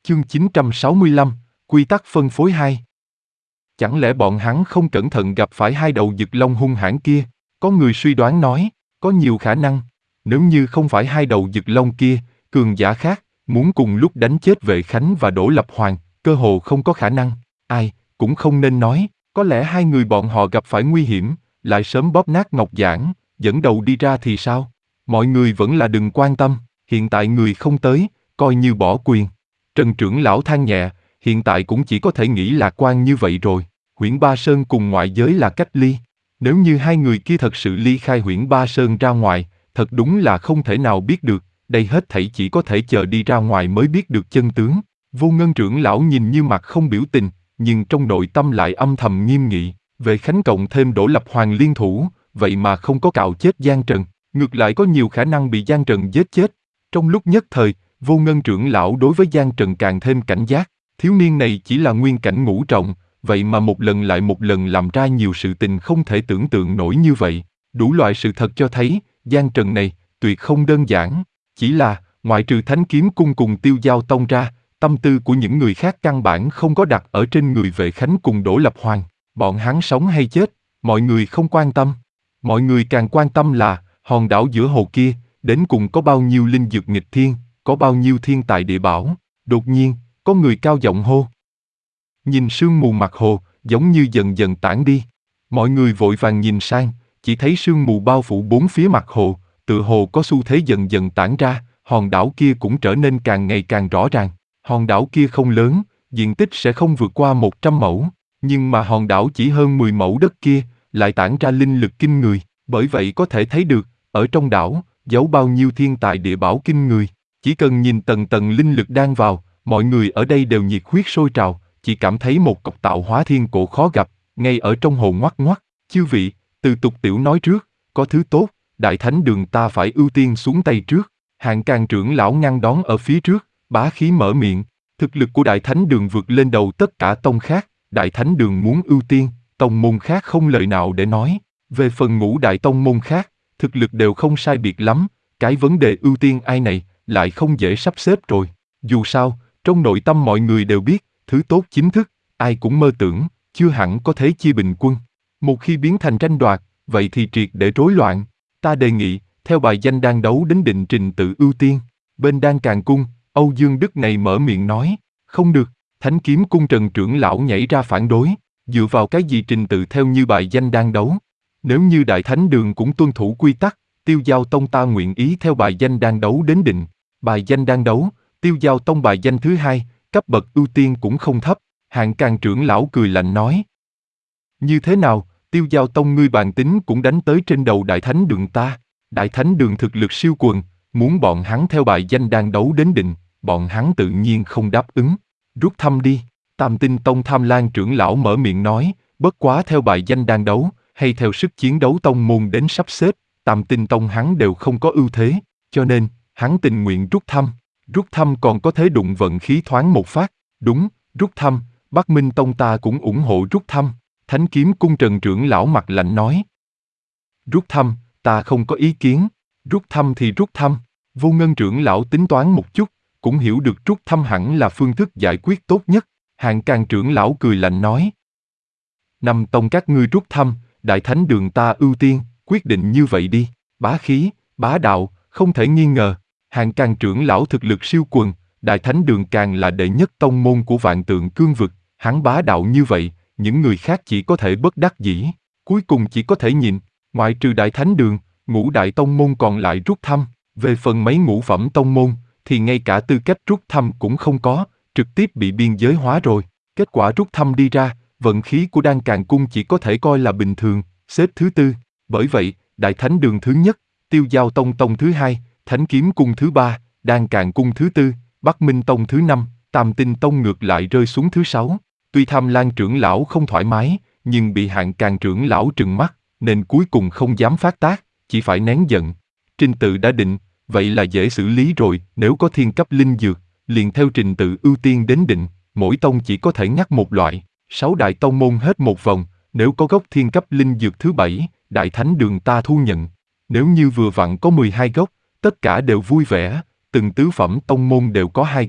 Chương 965, Quy tắc phân phối 2. Chẳng lẽ bọn hắn không cẩn thận gặp phải hai đầu Dực Long hung hãn kia? Có người suy đoán nói, có nhiều khả năng. Nếu như không phải hai đầu Dực Long kia, cường giả khác, muốn cùng lúc đánh chết Vệ Khánh và Đỗ Lập Hoàng, cơ hồ không có khả năng. Ai, cũng không nên nói, có lẽ hai người bọn họ gặp phải nguy hiểm, lại sớm bóp nát ngọc giản, dẫn đầu đi ra thì sao? Mọi người vẫn là đừng quan tâm, hiện tại người không tới, coi như bỏ quyền. Trần trưởng lão than nhẹ, hiện tại cũng chỉ có thể nghĩ lạc quan như vậy rồi. Huyễn Ba Sơn cùng ngoại giới là cách ly. Nếu như hai người kia thật sự ly khai Huyễn Ba Sơn ra ngoài, thật đúng là không thể nào biết được, đây hết thảy chỉ có thể chờ đi ra ngoài mới biết được chân tướng. Vô Ngân trưởng lão nhìn như mặt không biểu tình, nhưng trong nội tâm lại âm thầm nghiêm nghị. Vệ Khánh cộng thêm Đỗ Lập Hoàng liên thủ, vậy mà không có cạo chết Giang Trần, ngược lại có nhiều khả năng bị Giang Trần giết chết. Trong lúc nhất thời, Vô Ngân trưởng lão đối với Giang Trần càng thêm cảnh giác. Thiếu niên này chỉ là nguyên cảnh ngũ trọng, vậy mà một lần lại một lần làm ra nhiều sự tình không thể tưởng tượng nổi như vậy. Đủ loại sự thật cho thấy, Giang Trần này, tuyệt không đơn giản. Chỉ là, ngoại trừ Thánh Kiếm Cung cùng Tiêu Giao Tông ra, tâm tư của những người khác căn bản không có đặt ở trên người Vệ Khánh cùng Đỗ Lập Hoàng. Bọn hắn sống hay chết, mọi người không quan tâm. Mọi người càng quan tâm là, hòn đảo giữa hồ kia, đến cùng có bao nhiêu linh dược nghịch thiên, có bao nhiêu thiên tài địa bảo. Đột nhiên, có người cao giọng hô. Nhìn sương mù mặt hồ, giống như dần dần tản đi. Mọi người vội vàng nhìn sang, chỉ thấy sương mù bao phủ bốn phía mặt hồ, tựa hồ có xu thế dần dần tản ra, hòn đảo kia cũng trở nên càng ngày càng rõ ràng. Hòn đảo kia không lớn, diện tích sẽ không vượt qua 100 mẫu, nhưng mà hòn đảo chỉ hơn 10 mẫu đất kia, lại tản ra linh lực kinh người, bởi vậy có thể thấy được, ở trong đảo, giấu bao nhiêu thiên tài địa bảo kinh người. Chỉ cần nhìn tầng tầng linh lực đang vào, mọi người ở đây đều nhiệt huyết sôi trào, chỉ cảm thấy một cọc tạo hóa thiên cổ khó gặp, ngay ở trong hồ ngoắc ngoắc. Chư vị, từ tục tiểu nói trước, có thứ tốt, Đại Thánh Đường ta phải ưu tiên xuống tay trước. Hạng Càng trưởng lão ngăn đón ở phía trước, bá khí mở miệng. Thực lực của Đại Thánh Đường vượt lên đầu tất cả tông khác, Đại Thánh Đường muốn ưu tiên, tông môn khác không lời nào để nói. Về phần ngũ đại tông môn khác, thực lực đều không sai biệt lắm, cái vấn đề ưu tiên ai này lại không dễ sắp xếp rồi. Dù sao, trong nội tâm mọi người đều biết, thứ tốt chính thức, ai cũng mơ tưởng, chưa hẳn có thế chia bình quân. Một khi biến thành tranh đoạt, vậy thì triệt để rối loạn. Ta đề nghị, theo bài danh đang đấu đến định trình tự ưu tiên. Bên Đan Càn Cung, Âu Dương Đức này mở miệng nói, không được, Thánh Kiếm Cung Trần trưởng lão nhảy ra phản đối, dựa vào cái gì trình tự theo như bài danh đang đấu. Nếu như Đại Thánh Đường cũng tuân thủ quy tắc, Tiêu Giao Tông ta nguyện ý theo bài danh đang đấu đến định. Bài danh đang đấu, Tiêu Giao Tông bài danh thứ hai, cấp bậc ưu tiên cũng không thấp. Hạng Càng trưởng lão cười lạnh nói. Như thế nào, Tiêu Giao Tông ngươi bàn tính cũng đánh tới trên đầu Đại Thánh Đường ta. Đại Thánh Đường thực lực siêu quần, muốn bọn hắn theo bài danh đang đấu đến định, bọn hắn tự nhiên không đáp ứng. Rút thăm đi. Tam Tinh Tông Tham Lan trưởng lão mở miệng nói, bất quá theo bài danh đang đấu, hay theo sức chiến đấu tông môn đến sắp xếp, Tam Tinh Tông hắn đều không có ưu thế, cho nên, hắn tình nguyện rút thăm. Rút thăm còn có thể đụng vận khí thoáng một phát. Đúng, rút thăm, Bắc Minh Tông ta cũng ủng hộ rút thăm. Thánh Kiếm Cung Trần trưởng lão mặt lạnh nói. Rút thăm, ta không có ý kiến. Rút thăm thì rút thăm. Vô Ngân trưởng lão tính toán một chút, cũng hiểu được rút thăm hẳn là phương thức giải quyết tốt nhất. Hạng Càng trưởng lão cười lạnh nói. Năm tông các ngươi rút thăm, Đại Thánh Đường ta ưu tiên, quyết định như vậy đi. Bá khí, bá đạo, không thể nghi ngờ. Hạng Càng trưởng lão thực lực siêu quần, Đại Thánh Đường càng là đệ nhất tông môn của Vạn Tượng Cương vực, hắn bá đạo như vậy, những người khác chỉ có thể bất đắc dĩ, cuối cùng chỉ có thể nhìn, ngoại trừ Đại Thánh Đường, ngũ đại tông môn còn lại rút thăm, về phần mấy ngũ phẩm tông môn, thì ngay cả tư cách rút thăm cũng không có, trực tiếp bị biên giới hóa rồi. Kết quả rút thăm đi ra, vận khí của Đan Càn Cung chỉ có thể coi là bình thường, xếp thứ tư, bởi vậy, Đại Thánh Đường thứ nhất, Tiêu Giao Tông tông thứ hai, Thánh Kiếm Cung thứ ba, Đan Càn Cung thứ tư, Bắc Minh Tông thứ năm, Tam Tinh Tông ngược lại rơi xuống thứ sáu. Tuy Tham Lan trưởng lão không thoải mái, nhưng bị Hạng Càng trưởng lão trừng mắt, nên cuối cùng không dám phát tác, chỉ phải nén giận. Trình tự đã định, vậy là dễ xử lý rồi, nếu có thiên cấp linh dược, liền theo trình tự ưu tiên đến định, mỗi tông chỉ có thể ngắt một loại, 6 đại tông môn hết một vòng, nếu có gốc thiên cấp linh dược thứ 7, Đại Thánh Đường ta thu nhận. Nếu như vừa vặn có 12 gốc, tất cả đều vui vẻ, từng tứ phẩm tông môn đều có 2 gốc,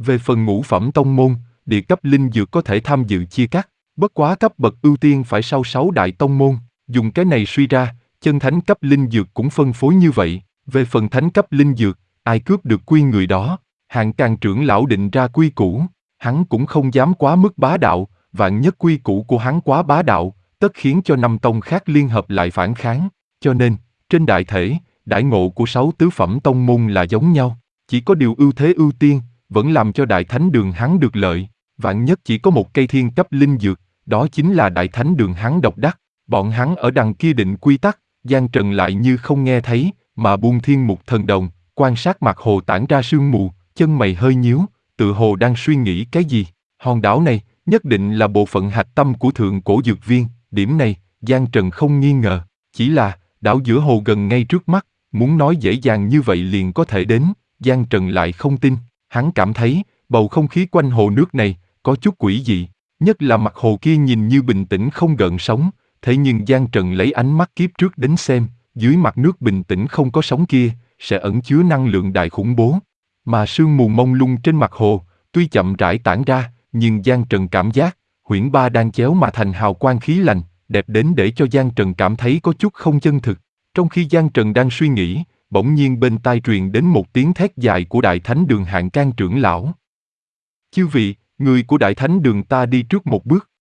Về phần ngũ phẩm tông môn, địa cấp linh dược có thể tham dự chia cắt, bất quá cấp bậc ưu tiên phải sau 6 đại tông môn, dùng cái này suy ra, chân thánh cấp linh dược cũng phân phối như vậy, về phần thánh cấp linh dược, ai cướp được quy người đó, Hạng Càng trưởng lão định ra quy củ, hắn cũng không dám quá mức bá đạo, vạn nhất quy củ của hắn quá bá đạo, tất khiến cho 5 tông khác liên hợp lại phản kháng, cho nên, trên đại thể, đãi ngộ của 6 tứ phẩm tông môn là giống nhau, chỉ có điều ưu thế ưu tiên, vẫn làm cho đại thánh đường hắn được lợi, vạn nhất chỉ có một cây thiên cấp linh dược, đó chính là đại thánh đường hắn độc đắc, bọn hắn ở đằng kia định quy tắc, Giang Trần lại như không nghe thấy, mà buông thiên mục thần đồng, quan sát mặt hồ tản ra sương mù, chân mày hơi nhíu, tự hồ đang suy nghĩ cái gì, hòn đảo này, nhất định là bộ phận hạch tâm của thượng cổ dược viên, điểm này, Giang Trần không nghi ngờ, chỉ là, đảo giữa hồ gần ngay trước mắt, muốn nói dễ dàng như vậy liền có thể đến, Giang Trần lại không tin, hắn cảm thấy, bầu không khí quanh hồ nước này, có chút quỷ dị, nhất là mặt hồ kia nhìn như bình tĩnh không gợn sóng, thế nhưng Giang Trần lấy ánh mắt kiếp trước đến xem, dưới mặt nước bình tĩnh không có sóng kia, sẽ ẩn chứa năng lượng đại khủng bố. Mà sương mù mông lung trên mặt hồ, tuy chậm rãi tản ra, nhưng Giang Trần cảm giác, huyễn ba đang chéo mà thành hào quang khí lành, đẹp đến để cho Giang Trần cảm thấy có chút không chân thực. Trong khi Giang Trần đang suy nghĩ, bỗng nhiên bên tai truyền đến một tiếng thét dài của Đại Thánh Đường Hạng Can trưởng lão. Chư vị, người của Đại Thánh Đường ta đi trước một bước.